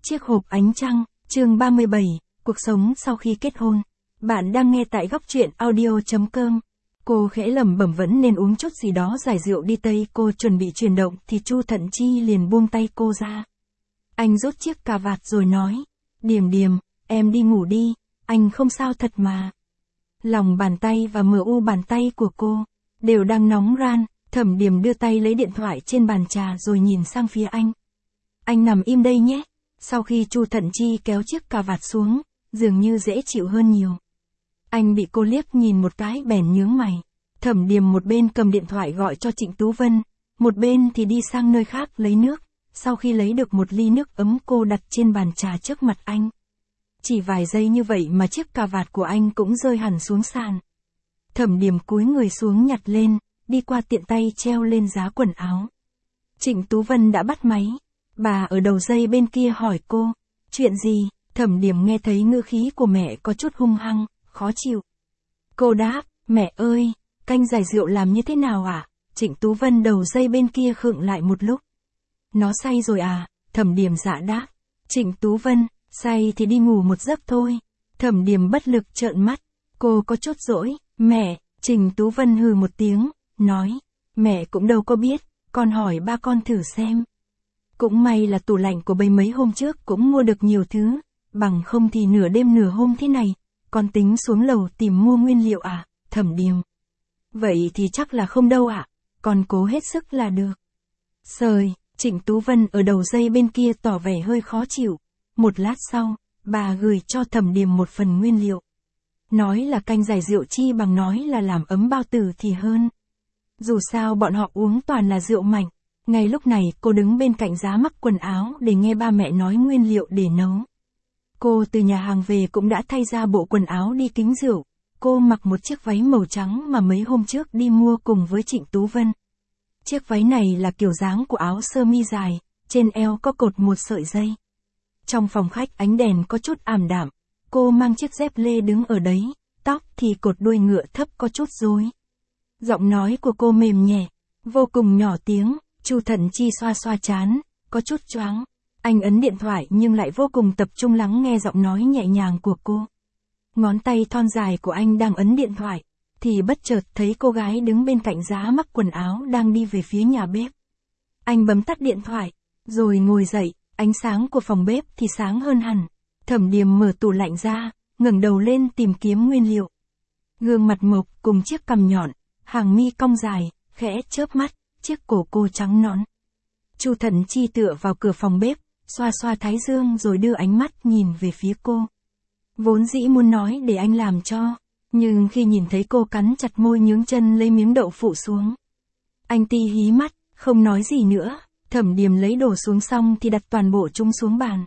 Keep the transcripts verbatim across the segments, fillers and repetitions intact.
Chiếc hộp ánh trăng, chương ba mươi bảy, cuộc sống sau khi kết hôn. Bạn đang nghe tại góc truyện audio chấm com. Cô khẽ lẩm bẩm vẫn nên uống chút gì đó giải rượu đi Tây. Cô chuẩn bị chuyển động thì Chu Thận Chi liền buông tay cô ra. Anh rút chiếc cà vạt rồi nói, Điềm Điềm, em đi ngủ đi, anh không sao thật mà. Lòng bàn tay và mờ u bàn tay của cô đều đang nóng ran. Thẩm Điềm đưa tay lấy điện thoại trên bàn trà rồi nhìn sang phía anh. Anh nằm im đây nhé. Sau khi Chu Thận Chi kéo chiếc cà vạt xuống, dường như dễ chịu hơn nhiều. Anh bị cô liếc nhìn một cái bèn nhướng mày. Thẩm Điềm một bên cầm điện thoại gọi cho Trịnh Tú Vân, một bên thì đi sang nơi khác lấy nước. Sau khi lấy được một ly nước ấm cô đặt trên bàn trà trước mặt anh. Chỉ vài giây như vậy mà chiếc cà vạt của anh cũng rơi hẳn xuống sàn. Thẩm Điềm cúi người xuống nhặt lên, đi qua tiện tay treo lên giá quần áo. Trịnh Tú Vân đã bắt máy. Bà ở đầu dây bên kia hỏi cô, chuyện gì? Thẩm Điềm nghe thấy ngữ khí của mẹ có chút hung hăng, khó chịu. Cô đáp, mẹ ơi, canh giải rượu làm như thế nào ạ? À? Trịnh Tú Vân đầu dây bên kia khựng lại một lúc. Nó say rồi à? Thẩm Điềm dạ đáp. Trịnh Tú Vân, say thì đi ngủ một giấc thôi. Thẩm Điềm bất lực trợn mắt. Cô có chút dỗi, mẹ. Trịnh Tú Vân hừ một tiếng, nói, mẹ cũng đâu có biết, con hỏi ba con thử xem. Cũng may là tủ lạnh của bầy mấy hôm trước cũng mua được nhiều thứ, bằng không thì nửa đêm nửa hôm thế này, con tính xuống lầu tìm mua nguyên liệu à, Thẩm Điềm. Vậy thì chắc là không đâu ạ, à. Con cố hết sức là được. Sời, Trịnh Tú Vân ở đầu dây bên kia tỏ vẻ hơi khó chịu. Một lát sau, bà gửi cho Thẩm Điềm một phần nguyên liệu. Nói là canh giải rượu chi bằng nói là làm ấm bao tử thì hơn. Dù sao bọn họ uống toàn là rượu mạnh. Ngay lúc này cô đứng bên cạnh giá mắc quần áo để nghe ba mẹ nói nguyên liệu để nấu. Cô từ nhà hàng về cũng đã thay ra bộ quần áo đi kính rượu. Cô mặc một chiếc váy màu trắng mà mấy hôm trước đi mua cùng với Trịnh Tú Vân. Chiếc váy này là kiểu dáng của áo sơ mi dài, trên eo có cột một sợi dây. Trong phòng khách ánh đèn có chút ảm đạm. Cô mang chiếc dép lê đứng ở đấy, tóc thì cột đuôi ngựa thấp có chút rối. Giọng nói của cô mềm nhẹ, vô cùng nhỏ tiếng. Chu Thận Chi xoa xoa trán, có chút choáng. Anh ấn điện thoại nhưng lại vô cùng tập trung lắng nghe giọng nói nhẹ nhàng của cô. Ngón tay thon dài của anh đang ấn điện thoại, thì bất chợt thấy cô gái đứng bên cạnh giá mắc quần áo đang đi về phía nhà bếp. Anh bấm tắt điện thoại, rồi ngồi dậy, ánh sáng của phòng bếp thì sáng hơn hẳn. Thẩm Điềm mở tủ lạnh ra, ngẩng đầu lên tìm kiếm nguyên liệu. Gương mặt mộc cùng chiếc cằm nhọn, hàng mi cong dài, khẽ chớp mắt. Chiếc cổ cô trắng nõn. Chu Thận Chi tựa vào cửa phòng bếp, xoa xoa thái dương rồi đưa ánh mắt nhìn về phía cô. Vốn dĩ muốn nói để anh làm cho, nhưng khi nhìn thấy cô cắn chặt môi nhướng chân lấy miếng đậu phụ xuống. Anh ti hí mắt, không nói gì nữa. Thẩm Điềm lấy đồ xuống xong thì đặt toàn bộ chúng xuống bàn.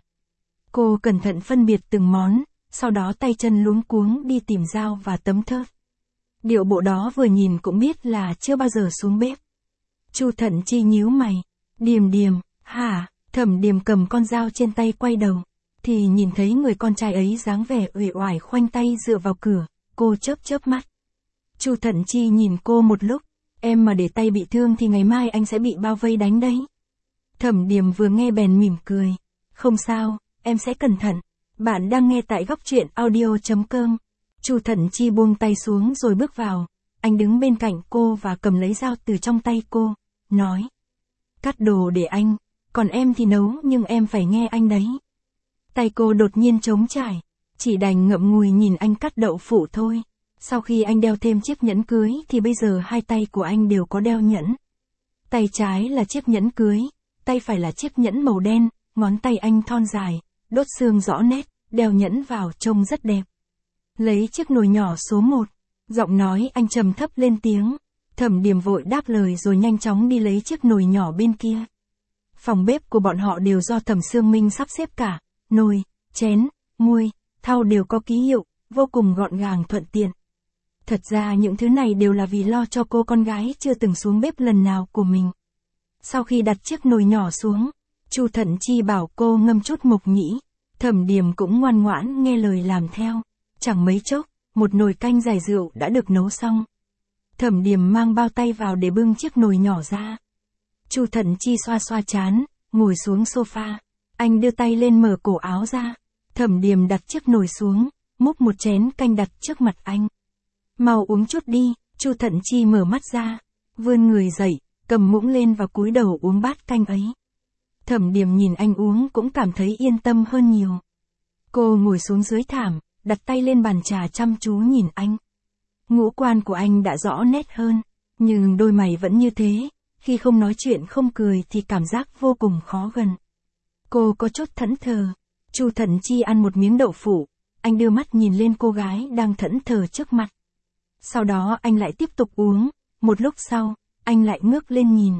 Cô cẩn thận phân biệt từng món, sau đó tay chân luống cuống đi tìm dao và tấm thớt. Điệu bộ đó vừa nhìn cũng biết là chưa bao giờ xuống bếp. Chu Thận Chi nhíu mày, Điềm Điềm, hả? Thẩm Điềm cầm con dao trên tay quay đầu, thì nhìn thấy người con trai ấy dáng vẻ uể oải khoanh tay dựa vào cửa, cô chớp chớp mắt. Chu Thận Chi nhìn cô một lúc, em mà để tay bị thương thì ngày mai anh sẽ bị bao vây đánh đấy. Thẩm Điềm vừa nghe bèn mỉm cười, không sao, em sẽ cẩn thận. Bạn đang nghe tại góc truyện audio chấm com. Chu Thận Chi buông tay xuống rồi bước vào. Anh đứng bên cạnh cô và cầm lấy dao từ trong tay cô, nói. Cắt đồ để anh, còn em thì nấu nhưng em phải nghe anh đấy. Tay cô đột nhiên trống trải, chỉ đành ngậm ngùi nhìn anh cắt đậu phụ thôi. Sau khi anh đeo thêm chiếc nhẫn cưới thì bây giờ hai tay của anh đều có đeo nhẫn. Tay trái là chiếc nhẫn cưới, tay phải là chiếc nhẫn màu đen, ngón tay anh thon dài, đốt xương rõ nét, đeo nhẫn vào trông rất đẹp. Lấy chiếc nồi nhỏ số một. Giọng nói anh trầm thấp lên tiếng. Thẩm Điềm vội đáp lời rồi nhanh chóng đi lấy chiếc nồi nhỏ bên kia. Phòng bếp của bọn họ đều do Thẩm Sương Minh sắp xếp cả. Nồi, chén, muôi, thau đều có ký hiệu, vô cùng gọn gàng thuận tiện. Thật ra những thứ này đều là vì lo cho cô con gái chưa từng xuống bếp lần nào của mình. Sau khi đặt chiếc nồi nhỏ xuống, Chu Thận Chi bảo cô ngâm chút mộc nhĩ. Thẩm Điềm cũng ngoan ngoãn nghe lời làm theo. Chẳng mấy chốc, một nồi canh giải rượu đã được nấu xong. Thẩm Điềm mang bao tay vào để bưng chiếc nồi nhỏ ra. Chu Thận Chi xoa xoa trán, ngồi xuống sofa. Anh đưa tay lên mở cổ áo ra. Thẩm Điềm đặt chiếc nồi xuống, múc một chén canh đặt trước mặt anh. Mau uống chút đi. Chu Thận Chi mở mắt ra, vươn người dậy, cầm muỗng lên và cúi đầu uống bát canh ấy. Thẩm Điềm nhìn anh uống cũng cảm thấy yên tâm hơn nhiều. Cô ngồi xuống dưới thảm, đặt tay lên bàn trà chăm chú nhìn anh. Ngũ quan của anh đã rõ nét hơn, nhưng đôi mày vẫn như thế, khi không nói chuyện không cười thì cảm giác vô cùng khó gần. Cô có chút thẫn thờ. Chu Thận Chi ăn một miếng đậu phụ, anh đưa mắt nhìn lên cô gái đang thẫn thờ trước mặt. Sau đó anh lại tiếp tục uống, một lúc sau, anh lại ngước lên nhìn.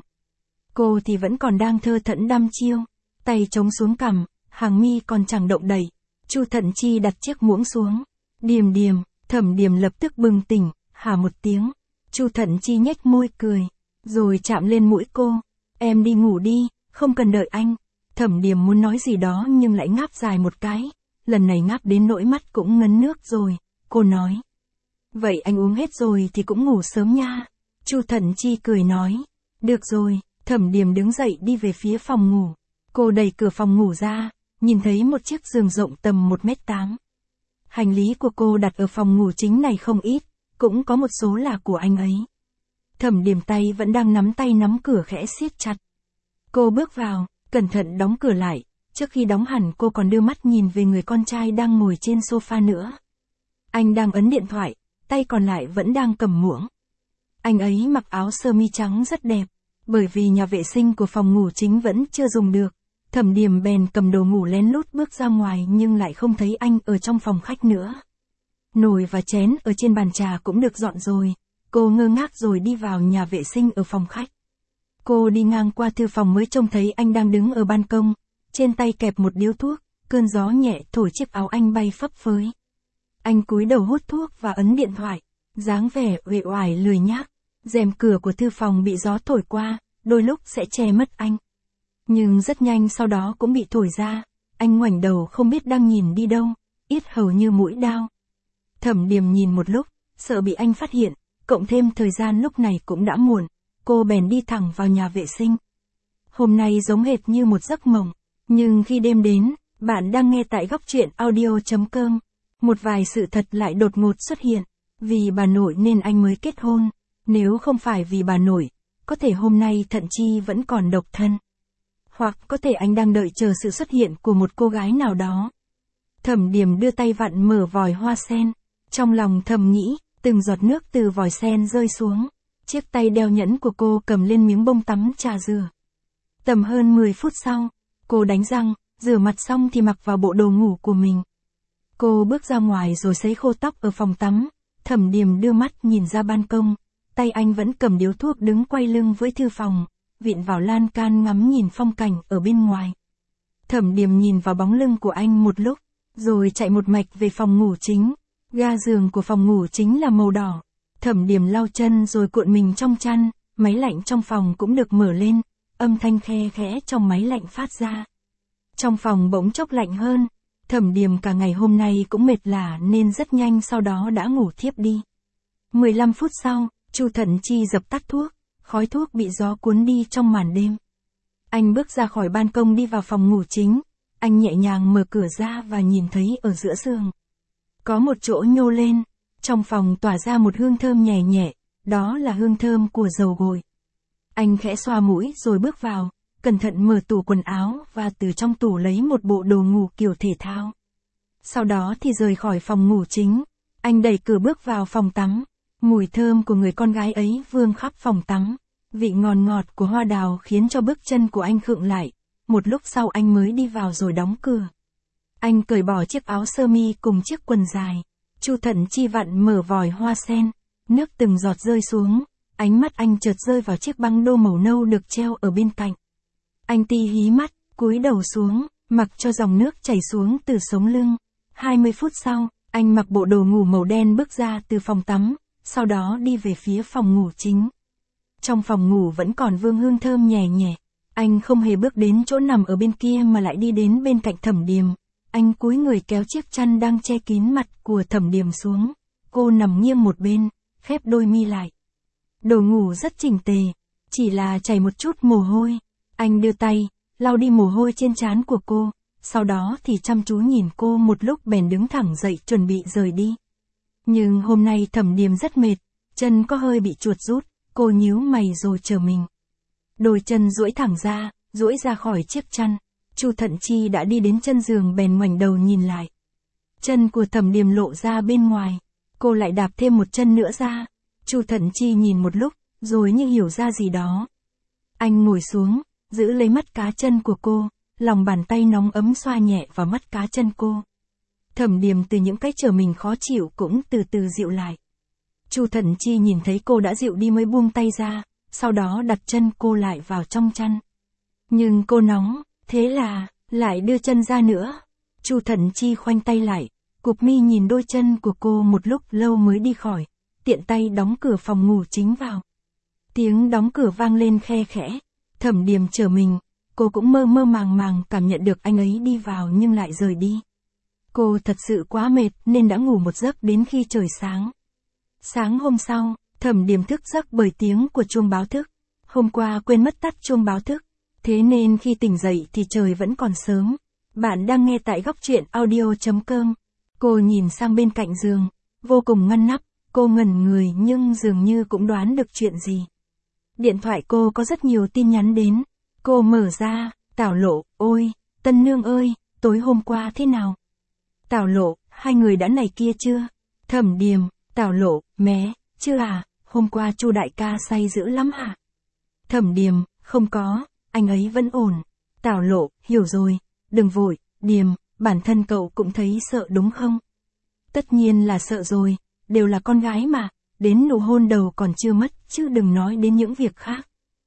Cô thì vẫn còn đang thơ thẫn đăm chiêu, tay chống xuống cằm, hàng mi còn chẳng động đậy. Chu Thận Chi đặt chiếc muỗng xuống. Điềm Điềm, Thẩm Điềm lập tức bừng tỉnh, hả một tiếng. Chu Thận Chi nhếch môi cười, rồi chạm lên mũi cô. Em đi ngủ đi, không cần đợi anh. Thẩm Điềm muốn nói gì đó nhưng lại ngáp dài một cái, lần này ngáp đến nỗi mắt cũng ngấn nước rồi. Cô nói. Vậy anh uống hết rồi thì cũng ngủ sớm nha. Chu Thận Chi cười nói. Được rồi. Thẩm Điềm đứng dậy đi về phía phòng ngủ. Cô đẩy cửa phòng ngủ ra, nhìn thấy một chiếc giường rộng tầm một mét tám. Hành lý của cô đặt ở phòng ngủ chính này không ít, cũng có một số là của anh ấy. Thẩm Điềm tay vẫn đang nắm tay nắm cửa khẽ siết chặt. Cô bước vào, cẩn thận đóng cửa lại, trước khi đóng hẳn cô còn đưa mắt nhìn về người con trai đang ngồi trên sofa nữa. Anh đang ấn điện thoại, tay còn lại vẫn đang cầm muỗng. Anh ấy mặc áo sơ mi trắng rất đẹp, bởi vì nhà vệ sinh của phòng ngủ chính vẫn chưa dùng được. Thẩm Điềm bèn cầm đồ ngủ lén lút bước ra ngoài nhưng lại không thấy anh ở trong phòng khách nữa. Nồi và chén ở trên bàn trà cũng được dọn rồi. Cô ngơ ngác rồi đi vào nhà vệ sinh ở phòng khách. Cô đi ngang qua thư phòng mới trông thấy anh đang đứng ở ban công, trên tay kẹp một điếu thuốc, cơn gió nhẹ thổi chiếc áo anh bay phấp phới. Anh cúi đầu hút thuốc và ấn điện thoại, dáng vẻ uể oải lười nhác. Rèm cửa của thư phòng bị gió thổi qua, đôi lúc sẽ che mất anh. Nhưng rất nhanh sau đó cũng bị thổi ra, anh ngoảnh đầu không biết đang nhìn đi đâu, yết hầu như mũi đao. Thẩm Điềm nhìn một lúc, sợ bị anh phát hiện, cộng thêm thời gian lúc này cũng đã muộn, cô bèn đi thẳng vào nhà vệ sinh. Hôm nay giống hệt như một giấc mộng, nhưng khi đêm đến, bạn đang nghe tại góc truyện audio chấm com, một vài sự thật lại đột ngột xuất hiện, vì bà nội nên anh mới kết hôn, nếu không phải vì bà nội, có thể hôm nay Thận Chi vẫn còn độc thân. Hoặc có thể anh đang đợi chờ sự xuất hiện của một cô gái nào đó. Thẩm Điềm đưa tay vặn mở vòi hoa sen, trong lòng thầm nghĩ, từng giọt nước từ vòi sen rơi xuống, chiếc tay đeo nhẫn của cô cầm lên miếng bông tắm trà rửa. Tầm hơn mười phút sau, cô đánh răng, rửa mặt xong thì mặc vào bộ đồ ngủ của mình. Cô bước ra ngoài rồi sấy khô tóc ở phòng tắm. Thẩm Điềm đưa mắt nhìn ra ban công, tay anh vẫn cầm điếu thuốc đứng quay lưng với thư phòng, vịn vào lan can ngắm nhìn phong cảnh ở bên ngoài. Thẩm Điềm nhìn vào bóng lưng của anh một lúc, rồi chạy một mạch về phòng ngủ chính. Ga giường của phòng ngủ chính là màu đỏ. Thẩm Điềm lau chân rồi cuộn mình trong chăn, máy lạnh trong phòng cũng được mở lên, âm thanh khe khẽ trong máy lạnh phát ra. Trong phòng bỗng chốc lạnh hơn, Thẩm Điềm cả ngày hôm nay cũng mệt lả nên rất nhanh sau đó đã ngủ thiếp đi. mười lăm phút sau, Chu Thận Chi dập tắt thuốc, khói thuốc bị gió cuốn đi trong màn đêm. Anh bước ra khỏi ban công đi vào phòng ngủ chính, anh nhẹ nhàng mở cửa ra và nhìn thấy ở giữa giường có một chỗ nhô lên, trong phòng tỏa ra một hương thơm nhẹ nhẹ, đó là hương thơm của dầu gội. Anh khẽ xoa mũi rồi bước vào, cẩn thận mở tủ quần áo và từ trong tủ lấy một bộ đồ ngủ kiểu thể thao. Sau đó thì rời khỏi phòng ngủ chính, anh đẩy cửa bước vào phòng tắm, mùi thơm của người con gái ấy vương khắp phòng tắm, vị ngọt ngọt của hoa đào khiến cho bước chân của anh khựng lại, một lúc sau anh mới đi vào rồi đóng cửa. Anh cởi bỏ chiếc áo sơ mi cùng chiếc quần dài, Chu Thận Chi vặn mở vòi hoa sen, nước từng giọt rơi xuống, ánh mắt anh chợt rơi vào chiếc băng đô màu nâu được treo ở bên cạnh. Anh ti hí mắt, cúi đầu xuống, mặc cho dòng nước chảy xuống từ sống lưng. hai mươi phút sau, anh mặc bộ đồ ngủ màu đen bước ra từ phòng tắm, sau đó đi về phía phòng ngủ chính. Trong phòng ngủ vẫn còn vương hương thơm nhẹ nhẹ. Anh không hề bước đến chỗ nằm ở bên kia mà lại đi đến bên cạnh Thẩm Điềm. Anh cúi người kéo chiếc chăn đang che kín mặt của Thẩm Điềm xuống. Cô nằm nghiêng một bên, khép đôi mi lại. Đồ ngủ rất chỉnh tề, chỉ là chảy một chút mồ hôi. Anh đưa tay, lau đi mồ hôi trên trán của cô, sau đó thì chăm chú nhìn cô một lúc bèn đứng thẳng dậy chuẩn bị rời đi. Nhưng hôm nay Thẩm Điềm rất mệt, chân có hơi bị chuột rút, cô nhíu mày rồi chờ mình. Đôi chân duỗi thẳng ra, duỗi ra khỏi chiếc chăn. Chu Thận Chi đã đi đến chân giường bèn ngoảnh đầu nhìn lại. Chân của Thẩm Điềm lộ ra bên ngoài, cô lại đạp thêm một chân nữa ra. Chu Thận Chi nhìn một lúc, rồi như hiểu ra gì đó. Anh ngồi xuống, giữ lấy mắt cá chân của cô, lòng bàn tay nóng ấm xoa nhẹ vào mắt cá chân cô. Thẩm Điềm từ những cái trở mình khó chịu cũng từ từ dịu lại. Chu Thận Chi nhìn thấy cô đã dịu đi mới buông tay ra, sau đó đặt chân cô lại vào trong chăn. Nhưng cô nóng, thế là, lại đưa chân ra nữa. Chu Thận Chi khoanh tay lại, cụp mi nhìn đôi chân của cô một lúc lâu mới đi khỏi, tiện tay đóng cửa phòng ngủ chính vào. Tiếng đóng cửa vang lên khe khẽ, Thẩm Điềm trở mình, cô cũng mơ mơ màng màng cảm nhận được anh ấy đi vào nhưng lại rời đi. Cô thật sự quá mệt nên đã ngủ một giấc đến khi trời sáng. Sáng hôm sau, Thẩm Điềm thức giấc bởi tiếng của chuông báo thức. Hôm qua quên mất tắt chuông báo thức, thế nên khi tỉnh dậy thì trời vẫn còn sớm. Bạn đang nghe tại góc truyện audio chấm com. Cô nhìn sang bên cạnh giường, vô cùng ngăn nắp, cô ngẩn người nhưng dường như cũng đoán được chuyện gì. Điện thoại cô có rất nhiều tin nhắn đến. Cô mở ra, Tảo Lộ, ôi, Tân Nương ơi, tối hôm qua thế nào? Tảo Lộ, hai người đã này kia chưa? Thẩm Điềm, Tảo Lộ, mé, chưa à, hôm qua Chu đại ca say dữ lắm hả? Thẩm Điềm, không có, anh ấy vẫn ổn. Tảo Lộ, hiểu rồi, đừng vội, Điềm, bản thân cậu cũng thấy sợ đúng không? Tất nhiên là sợ rồi, đều là con gái mà, đến nụ hôn đầu còn chưa mất, chứ đừng nói đến những việc khác.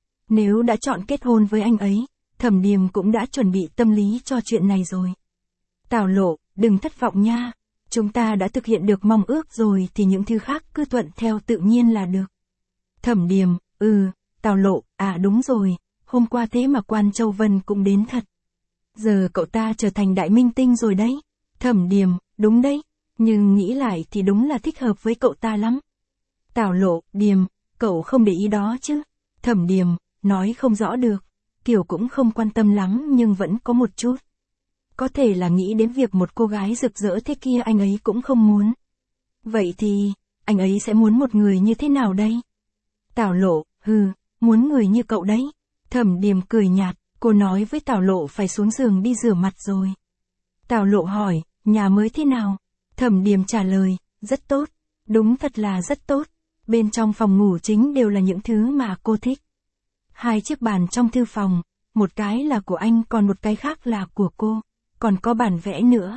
Nếu đã chọn kết hôn với anh ấy, Thẩm Điềm cũng đã chuẩn bị tâm lý cho chuyện này rồi. Tảo Lộ, đừng thất vọng nha, chúng ta đã thực hiện được mong ước rồi thì những thứ khác cứ thuận theo tự nhiên là được. Thẩm Điềm, ừ, Tảo Lộ, à đúng rồi, hôm qua thế mà Quan Châu Vân cũng đến thật. Giờ cậu ta trở thành đại minh tinh rồi đấy. Thẩm Điềm, đúng đấy, nhưng nghĩ lại thì đúng là thích hợp với cậu ta lắm. Tảo Lộ, Điềm, cậu không để ý đó chứ? Thẩm Điềm, nói không rõ được, kiểu cũng không quan tâm lắm nhưng vẫn có một chút. Có thể là nghĩ đến việc một cô gái rực rỡ thế kia anh ấy cũng không muốn. Vậy thì, anh ấy sẽ muốn một người như thế nào đây? Tảo Lộ, hừ, muốn người như cậu đấy. Thẩm Điềm cười nhạt, cô nói với Tảo Lộ phải xuống giường đi rửa mặt rồi. Tảo Lộ hỏi, nhà mới thế nào? Thẩm Điềm trả lời, rất tốt, đúng thật là rất tốt. Bên trong phòng ngủ chính đều là những thứ mà cô thích. Hai chiếc bàn trong thư phòng, một cái là của anh còn một cái khác là của cô, còn có bản vẽ nữa.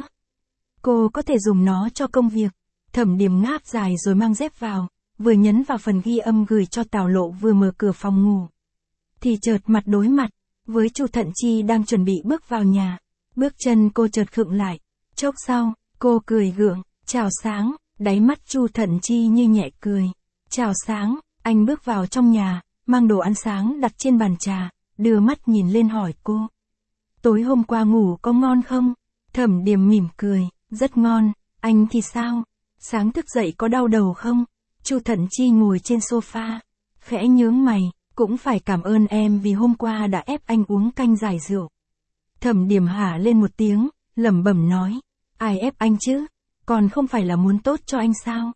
Cô có thể dùng nó cho công việc. Thẩm Điềm ngáp dài rồi mang dép vào, vừa nhấn vào phần ghi âm gửi cho Tảo Lộ vừa mở cửa phòng ngủ. Thì chợt mặt đối mặt, với Chu Thận Chi đang chuẩn bị bước vào nhà. Bước chân cô chợt khựng lại, chốc sau, cô cười gượng, chào sáng, đáy mắt Chu Thận Chi như nhẹ cười. Chào sáng, anh bước vào trong nhà, mang đồ ăn sáng đặt trên bàn trà, đưa mắt nhìn lên hỏi cô. Tối hôm qua ngủ có ngon không? Thẩm Điềm mỉm cười, rất ngon, anh thì sao? Sáng thức dậy có đau đầu không? Chu Thận Chi ngồi trên sofa, khẽ nhướng mày, cũng phải cảm ơn em vì hôm qua đã ép anh uống canh giải rượu. Thẩm Điềm hả lên một tiếng, lẩm bẩm nói, ai ép anh chứ? Còn không phải là muốn tốt cho anh sao?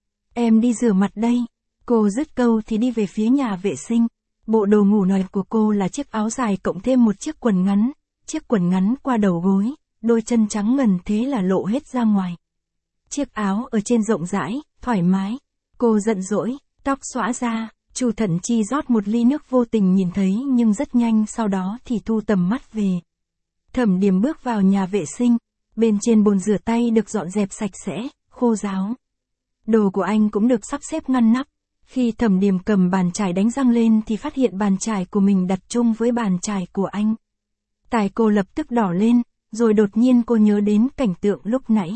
Em đi rửa mặt đây. Cô dứt câu thì đi về phía nhà vệ sinh. Bộ đồ ngủ nòi của cô là chiếc áo dài cộng thêm một chiếc quần ngắn, chiếc quần ngắn qua đầu gối, đôi chân trắng ngần thế là lộ hết ra ngoài. Chiếc áo ở trên rộng rãi, thoải mái. Cô giận dỗi, tóc xõa ra, Chu Thận Chi rót một ly nước vô tình nhìn thấy nhưng rất nhanh sau đó thì thu tầm mắt về. Thẩm Điềm bước vào nhà vệ sinh, bên trên bồn rửa tay được dọn dẹp sạch sẽ, khô ráo. Đồ của anh cũng được sắp xếp ngăn nắp. Khi Thẩm Điềm cầm bàn chải đánh răng lên thì phát hiện bàn chải của mình đặt chung với bàn chải của anh. Tai cô lập tức đỏ lên, rồi đột nhiên cô nhớ đến cảnh tượng lúc nãy.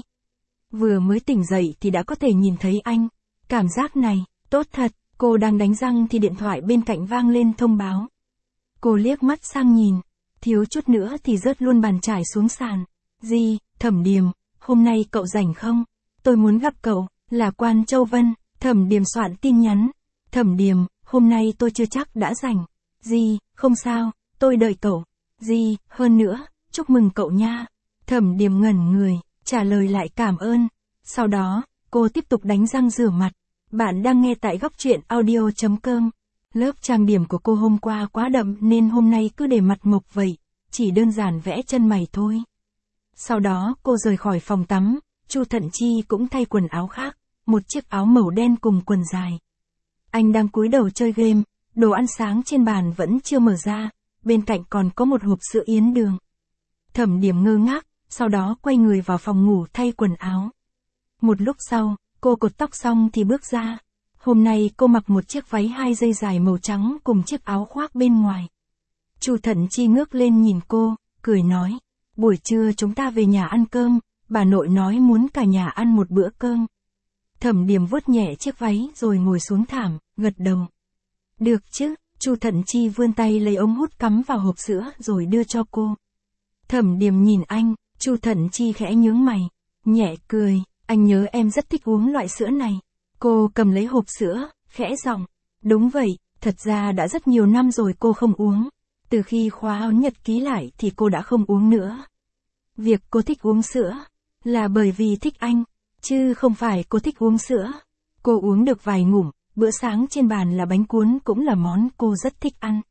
Vừa mới tỉnh dậy thì đã có thể nhìn thấy anh. Cảm giác này, tốt thật, cô đang đánh răng thì điện thoại bên cạnh vang lên thông báo. Cô liếc mắt sang nhìn, thiếu chút nữa thì rớt luôn bàn chải xuống sàn. Gì, Thẩm Điềm, hôm nay cậu rảnh không? Tôi muốn gặp cậu, là Quan Châu Vân. Thẩm Điềm soạn tin nhắn. Thẩm Điềm, hôm nay tôi chưa chắc đã rảnh. Gì, không sao, tôi đợi cậu. Gì, hơn nữa, chúc mừng cậu nha. Thẩm Điềm ngẩn người, trả lời lại cảm ơn. Sau đó, cô tiếp tục đánh răng rửa mặt. Bạn đang nghe tại góc truyện audio.com. Lớp trang điểm của cô hôm qua quá đậm nên hôm nay cứ để mặt mộc vậy, chỉ đơn giản vẽ chân mày thôi. Sau đó cô rời khỏi phòng tắm, Chu Thận Chi cũng thay quần áo khác, một chiếc áo màu đen cùng quần dài. Anh đang cúi đầu chơi game, đồ ăn sáng trên bàn vẫn chưa mở ra, bên cạnh còn có một hộp sữa yến đường. Thẩm Điềm ngơ ngác, sau đó quay người vào phòng ngủ thay quần áo. Một lúc sau, cô cột tóc xong thì bước ra. Hôm nay cô mặc một chiếc váy hai dây dài màu trắng cùng chiếc áo khoác bên ngoài. Chu Thận Chi ngước lên nhìn cô, cười nói, buổi trưa chúng ta về nhà ăn cơm, bà nội nói muốn cả nhà ăn một bữa cơm. Thẩm Điềm vuốt nhẹ chiếc váy rồi ngồi xuống thảm, gật đầu. Được chứ, Chu Thận Chi vươn tay lấy ống hút cắm vào hộp sữa rồi đưa cho cô. Thẩm Điềm nhìn anh, Chu Thận Chi khẽ nhướng mày, nhẹ cười, anh nhớ em rất thích uống loại sữa này. Cô cầm lấy hộp sữa, khẽ giọng, đúng vậy, thật ra đã rất nhiều năm rồi cô không uống. Từ khi khóa áo nhật ký lại thì cô đã không uống nữa. Việc cô thích uống sữa, là bởi vì thích anh, chứ không phải cô thích uống sữa. Cô uống được vài ngụm, bữa sáng trên bàn là bánh cuốn cũng là món cô rất thích ăn.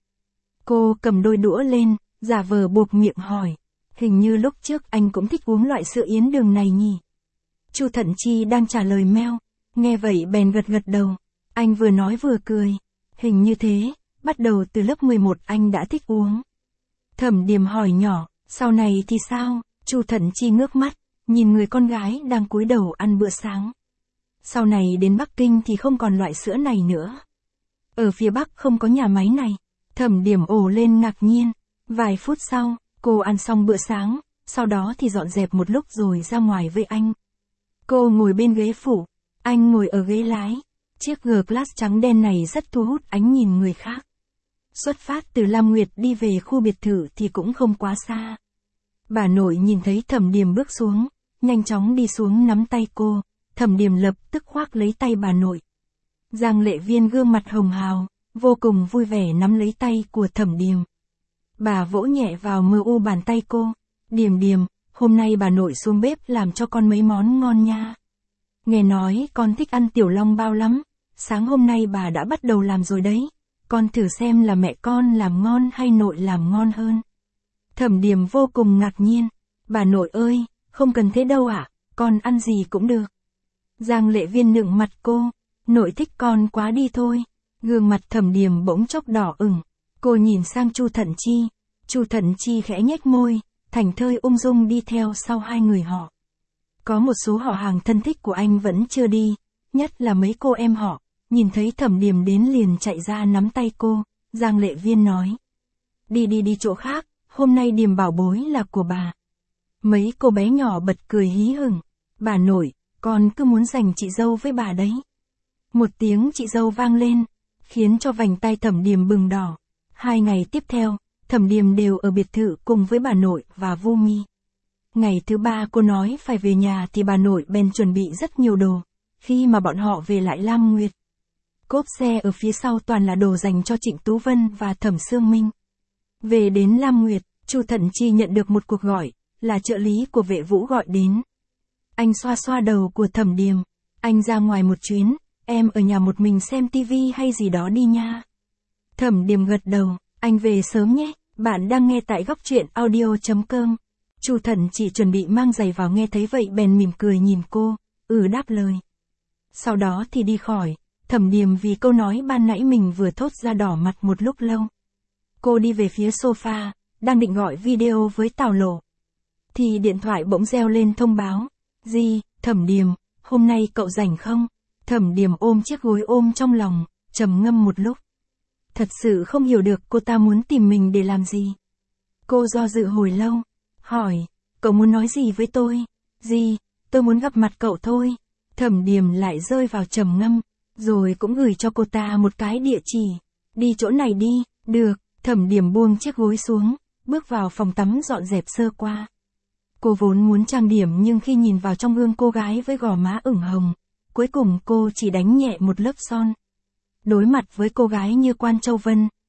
Cô cầm đôi đũa lên, giả vờ buộc miệng hỏi, hình như lúc trước anh cũng thích uống loại sữa yến đường này nhỉ? Chu Thận Chi đang trả lời meo, nghe vậy bèn gật gật đầu. Anh vừa nói vừa cười, hình như thế, bắt đầu từ lớp mười một anh đã thích uống. Thẩm Điềm hỏi nhỏ, sau này thì sao? Chu Thận Chi ngước mắt, nhìn người con gái đang cúi đầu ăn bữa sáng. Sau này đến Bắc Kinh thì không còn loại sữa này nữa. Ở phía Bắc không có nhà máy này. Thẩm Điềm ồ lên ngạc nhiên. Vài phút sau, cô ăn xong bữa sáng, sau đó thì dọn dẹp một lúc rồi ra ngoài với anh. Cô ngồi bên ghế phụ, anh ngồi ở ghế lái. Chiếc G-Class trắng đen này rất thu hút ánh nhìn người khác. Xuất phát từ Lam Nguyệt đi về khu biệt thự thì cũng không quá xa. Bà nội nhìn thấy Thẩm Điềm bước xuống, nhanh chóng đi xuống nắm tay cô. Thẩm Điềm lập tức khoác lấy tay bà nội. Giang Lệ Viên gương mặt hồng hào, vô cùng vui vẻ nắm lấy tay của Thẩm Điềm. Bà vỗ nhẹ vào mờ u bàn tay cô. Điềm Điềm, hôm nay bà nội xuống bếp làm cho con mấy món ngon nha. Nghe nói con thích ăn tiểu long bao lắm, sáng hôm nay bà đã bắt đầu làm rồi đấy. Con thử xem là mẹ con làm ngon hay nội làm ngon hơn. Thẩm Điềm vô cùng ngạc nhiên. Bà nội ơi, không cần thế đâu ạ, con ăn gì cũng được. Giang Lệ Viên nựng mặt cô, nội thích con quá đi thôi. Gương mặt Thẩm Điềm bỗng chốc đỏ ửng. Cô nhìn sang Chu Thận Chi. Chu Thận Chi khẽ nhếch môi, thảnh thơi ung dung đi theo sau hai người họ. Có một số họ hàng thân thích của anh vẫn chưa đi, nhất là mấy cô em họ. Nhìn thấy Thẩm Điềm đến liền chạy ra nắm tay cô. Giang Lệ Viên nói, đi đi đi chỗ khác, hôm nay Điềm bảo bối là của bà. Mấy cô bé nhỏ bật cười hí hửng. Bà nội, con cứ muốn giành chị dâu với bà đấy. Một tiếng chị dâu vang lên, khiến cho vành tay Thẩm Điềm bừng đỏ. Hai ngày tiếp theo, Thẩm Điềm đều ở biệt thự cùng với bà nội và Vu Mi. Ngày thứ ba cô nói phải về nhà thì bà nội bèn chuẩn bị rất nhiều đồ. Khi mà bọn họ về lại Lam Nguyệt, cốp xe ở phía sau toàn là đồ dành cho Trịnh Tú Vân và Thẩm Sương Minh. Về đến Lam Nguyệt, Chu Thận Chi nhận được một cuộc gọi, là trợ lý của Vệ Vũ gọi đến. Anh xoa xoa đầu của Thẩm Điềm, anh ra ngoài một chuyến, em ở nhà một mình xem tivi hay gì đó đi nha. Thẩm Điềm gật đầu, anh về sớm nhé, bạn đang nghe tại góc truyện audio.com. Chu Thận chỉ chuẩn bị mang giày vào nghe thấy vậy bèn mỉm cười nhìn cô, ừ đáp lời. Sau đó thì đi khỏi, Thẩm Điềm vì câu nói ban nãy mình vừa thốt ra đỏ mặt một lúc lâu. Cô đi về phía sofa, đang định gọi video với Tào Lộ. Thì điện thoại bỗng reo lên thông báo. Gì, Thẩm Điềm, hôm nay cậu rảnh không? Thẩm Điềm ôm chiếc gối ôm trong lòng, trầm ngâm một lúc. Thật sự không hiểu được cô ta muốn tìm mình để làm gì. Cô do dự hồi lâu, hỏi, cậu muốn nói gì với tôi? Gì, tôi muốn gặp mặt cậu thôi. Thẩm Điềm lại rơi vào trầm ngâm, rồi cũng gửi cho cô ta một cái địa chỉ. Đi chỗ này đi, được. Thẩm Điềm buông chiếc gối xuống, bước vào phòng tắm dọn dẹp sơ qua. Cô vốn muốn trang điểm nhưng khi nhìn vào trong gương cô gái với gò má ửng hồng, cuối cùng cô chỉ đánh nhẹ một lớp son. Đối mặt với cô gái như Quan Châu Vân,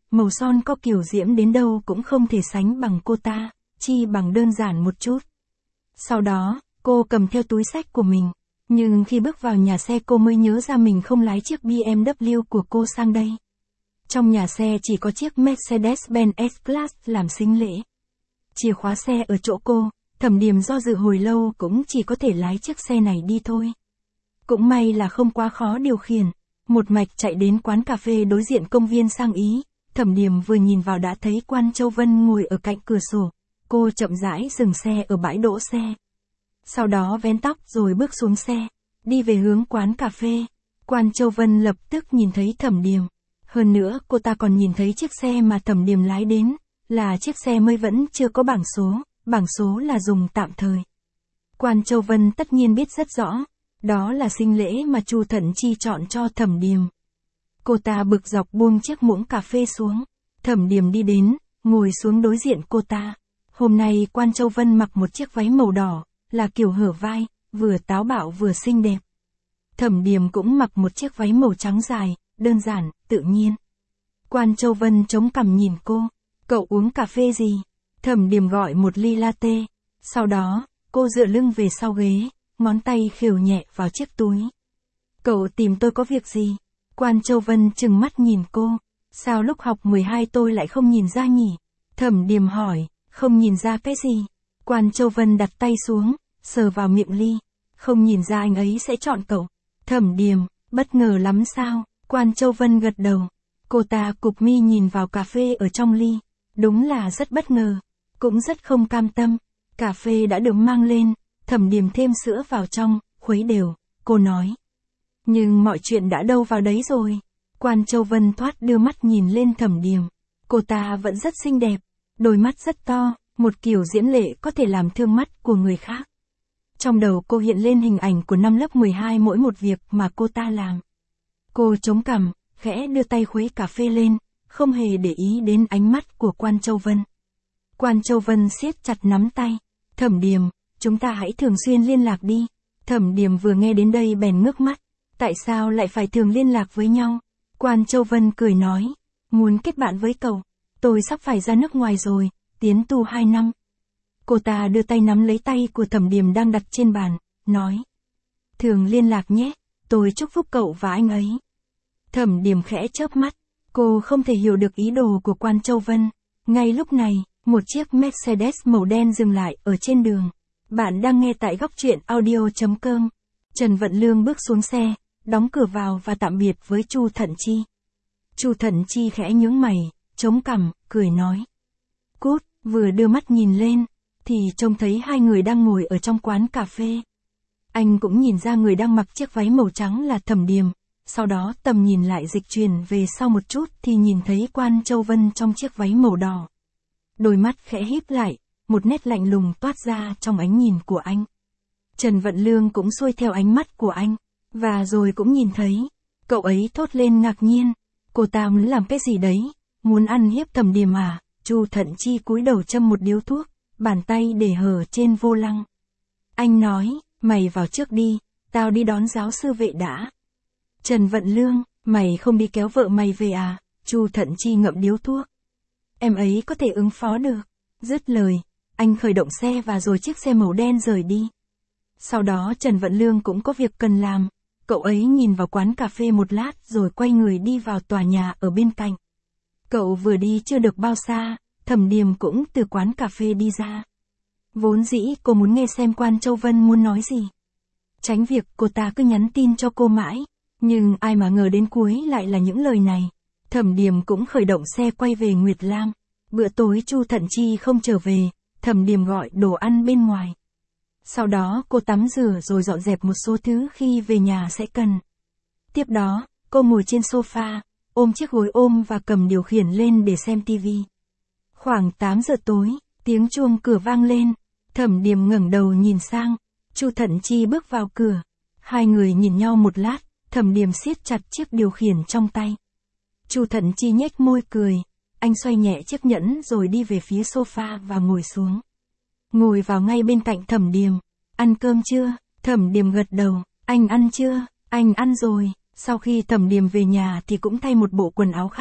màu son có kiểu diễm đến đâu cũng không thể sánh bằng cô ta, chi bằng đơn giản một chút. Sau đó, cô cầm theo túi xách của mình, nhưng khi bước vào nhà xe cô mới nhớ ra mình không lái chiếc bê em vê của cô sang đây. Trong nhà xe chỉ có chiếc Mercedes-Benz S-Class làm sính lễ. Chìa khóa xe ở chỗ cô, Thẩm Điềm do dự hồi lâu cũng chỉ có thể lái chiếc xe này đi thôi. Cũng may là không quá khó điều khiển, một mạch chạy đến quán cà phê đối diện công viên Sang Ý. Thẩm Điềm vừa nhìn vào đã thấy Quan Châu Vân ngồi ở cạnh cửa sổ, cô chậm rãi dừng xe ở bãi đỗ xe. Sau đó vén tóc rồi bước xuống xe, đi về hướng quán cà phê. Quan Châu Vân lập tức nhìn thấy Thẩm Điềm. Hơn nữa cô ta còn nhìn thấy chiếc xe mà Thẩm Điềm lái đến, là chiếc xe mới vẫn chưa có bảng số, bảng số là dùng tạm thời. Quan Châu Vân tất nhiên biết rất rõ, đó là sính lễ mà Chu Thận Chi chọn cho Thẩm Điềm. Cô ta bực dọc buông chiếc muỗng cà phê xuống, Thẩm Điềm đi đến, ngồi xuống đối diện cô ta. Hôm nay Quan Châu Vân mặc một chiếc váy màu đỏ, là kiểu hở vai, vừa táo bạo vừa xinh đẹp. Thẩm Điềm cũng mặc một chiếc váy màu trắng dài, đơn giản, tự nhiên. Quan Châu Vân chống cằm nhìn cô, cậu uống cà phê gì? Thẩm Điềm gọi một ly latte. Sau đó, cô dựa lưng về sau ghế, ngón tay khều nhẹ vào chiếc túi. Cậu tìm tôi có việc gì? Quan Châu Vân trừng mắt nhìn cô. Sao lúc học mười hai tôi lại không nhìn ra nhỉ? Thẩm Điềm hỏi, không nhìn ra cái gì? Quan Châu Vân đặt tay xuống, sờ vào miệng ly. Không nhìn ra anh ấy sẽ chọn cậu. Thẩm Điềm, bất ngờ lắm sao? Quan Châu Vân gật đầu. Cô ta cụp mi nhìn vào cà phê ở trong ly. Đúng là rất bất ngờ, cũng rất không cam tâm. Cà phê đã được mang lên, Thẩm Điềm thêm sữa vào trong, khuấy đều, cô nói. Nhưng mọi chuyện đã đâu vào đấy rồi. Quan Châu Vân thoát đưa mắt nhìn lên Thẩm Điềm. Cô ta vẫn rất xinh đẹp, đôi mắt rất to, một kiểu diễm lệ có thể làm thương mắt của người khác. Trong đầu cô hiện lên hình ảnh của năm lớp mười hai mỗi một việc mà cô ta làm. Cô chống cằm, khẽ đưa tay khuấy cà phê lên, không hề để ý đến ánh mắt của Quan Châu Vân. Quan Châu Vân siết chặt nắm tay. Thẩm Điềm, chúng ta hãy thường xuyên liên lạc đi. Thẩm Điềm vừa nghe đến đây bèn ngước mắt. Tại sao lại phải thường liên lạc với nhau? Quan Châu Vân cười nói, muốn kết bạn với cậu. Tôi sắp phải ra nước ngoài rồi, tiến tu hai năm. Cô ta đưa tay nắm lấy tay của Thẩm Điềm đang đặt trên bàn, nói. Thường liên lạc nhé, tôi chúc phúc cậu và anh ấy. Thẩm Điềm khẽ chớp mắt, cô không thể hiểu được ý đồ của Quan Châu Vân. Ngay lúc này, một chiếc Mercedes màu đen dừng lại ở trên đường. Bạn đang nghe tại góc truyện audio chấm com. Trần Vận Lương bước xuống xe, đóng cửa vào và tạm biệt với Chu Thận Chi. Chu Thận Chi khẽ nhướng mày, chống cằm, cười nói. Cút, vừa đưa mắt nhìn lên, thì trông thấy hai người đang ngồi ở trong quán cà phê. Anh cũng nhìn ra người đang mặc chiếc váy màu trắng là Thẩm Điềm. Sau đó tầm nhìn lại dịch chuyển về sau một chút thì nhìn thấy Quan Châu Vân trong chiếc váy màu đỏ. Đôi mắt khẽ híp lại, một nét lạnh lùng toát ra trong ánh nhìn của anh. Trần Vận Lương cũng xuôi theo ánh mắt của anh, và rồi cũng nhìn thấy. Cậu ấy thốt lên ngạc nhiên. Cô ta muốn làm cái gì đấy? Muốn ăn hiếp Thẩm Điềm à? Chu Thận Chi cúi đầu châm một điếu thuốc, bàn tay để hở trên vô lăng. Anh nói, mày vào trước đi, tao đi đón giáo sư Vệ đã. Trần Vận Lương, mày không đi kéo vợ mày về à? Chu Thận Chi ngậm điếu thuốc. Em ấy có thể ứng phó được. Dứt lời, anh khởi động xe và rồi chiếc xe màu đen rời đi. Sau đó Trần Vận Lương cũng có việc cần làm. Cậu ấy nhìn vào quán cà phê một lát rồi quay người đi vào tòa nhà ở bên cạnh. Cậu vừa đi chưa được bao xa, Thẩm Điềm cũng từ quán cà phê đi ra. Vốn dĩ cô muốn nghe xem Quan Châu Vân muốn nói gì. Tránh việc cô ta cứ nhắn tin cho cô mãi. Nhưng ai mà ngờ đến cuối lại là những lời này. Thẩm Điềm cũng khởi động xe quay về Nguyệt Lam. Bữa tối Chu Thận Chi không trở về, Thẩm Điềm gọi đồ ăn bên ngoài. Sau đó cô tắm rửa rồi dọn dẹp một số thứ khi về nhà sẽ cần. Tiếp đó, cô ngồi trên sofa, ôm chiếc gối ôm và cầm điều khiển lên để xem tivi. Khoảng tám giờ tối, tiếng chuông cửa vang lên. Thẩm Điềm ngẩng đầu nhìn sang. Chu Thận Chi bước vào cửa. Hai người nhìn nhau một lát. Thẩm Điềm siết chặt chiếc điều khiển trong tay. Chu Thận Chi nhếch môi cười. Anh xoay nhẹ chiếc nhẫn rồi đi về phía sofa và ngồi xuống. Ngồi vào ngay bên cạnh Thẩm Điềm. Ăn cơm chưa? Thẩm Điềm gật đầu. Anh ăn chưa? Anh ăn rồi. Sau khi Thẩm Điềm về nhà thì cũng thay một bộ quần áo khác,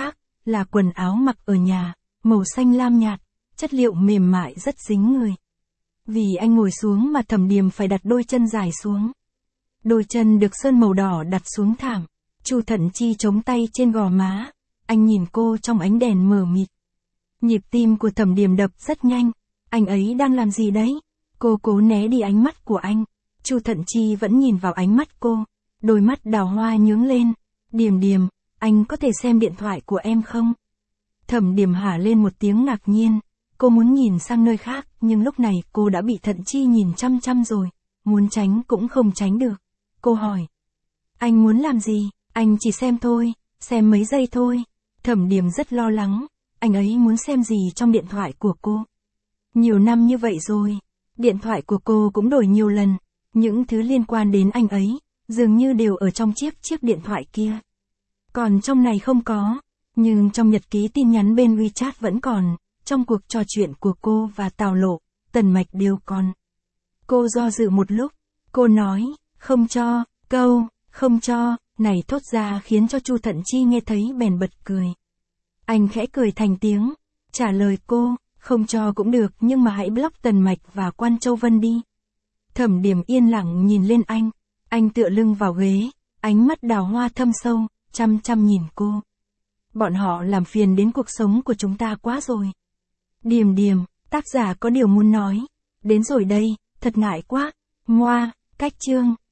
là quần áo mặc ở nhà, màu xanh lam nhạt, chất liệu mềm mại rất dính người. Vì anh ngồi xuống mà Thẩm Điềm phải đặt đôi chân dài xuống. Đôi chân được sơn màu đỏ đặt xuống thảm. Chu Thận Chi chống tay trên gò má. Anh nhìn cô trong ánh đèn mờ mịt. Nhịp tim của Thẩm Điềm đập rất nhanh. Anh ấy đang làm gì đấy? Cô cố né đi ánh mắt của anh. Chu Thận Chi vẫn nhìn vào ánh mắt cô. Đôi mắt đào hoa nhướng lên. Điềm Điềm, anh có thể xem điện thoại của em không? Thẩm Điềm hả lên một tiếng ngạc nhiên. Cô muốn nhìn sang nơi khác, nhưng lúc này cô đã bị Thận Chi nhìn chăm chăm rồi. Muốn tránh cũng không tránh được. Cô hỏi. Anh muốn làm gì? Anh chỉ xem thôi, xem mấy giây thôi. Thẩm Điềm rất lo lắng. Anh ấy muốn xem gì trong điện thoại của cô? Nhiều năm như vậy rồi. Điện thoại của cô cũng đổi nhiều lần. Những thứ liên quan đến anh ấy, dường như đều ở trong chiếc chiếc điện thoại kia. Còn trong này không có. Nhưng trong nhật ký tin nhắn bên WeChat vẫn còn. Trong cuộc trò chuyện của cô và Tào Lộ, Tần Mạch đều còn. Cô do dự một lúc. Cô nói, không cho, câu, không cho, này thốt ra khiến cho Chu Thận Chi nghe thấy bèn bật cười. Anh khẽ cười thành tiếng, trả lời cô, không cho cũng được nhưng mà hãy block Tần Mạch và Quan Châu Vân đi. Thẩm Điềm yên lặng nhìn lên anh, anh tựa lưng vào ghế, ánh mắt đào hoa thâm sâu, chăm chăm nhìn cô. Bọn họ làm phiền đến cuộc sống của chúng ta quá rồi. Điềm Điềm, tác giả có điều muốn nói. Đến rồi đây, thật ngại quá. Ngoa, cách chương.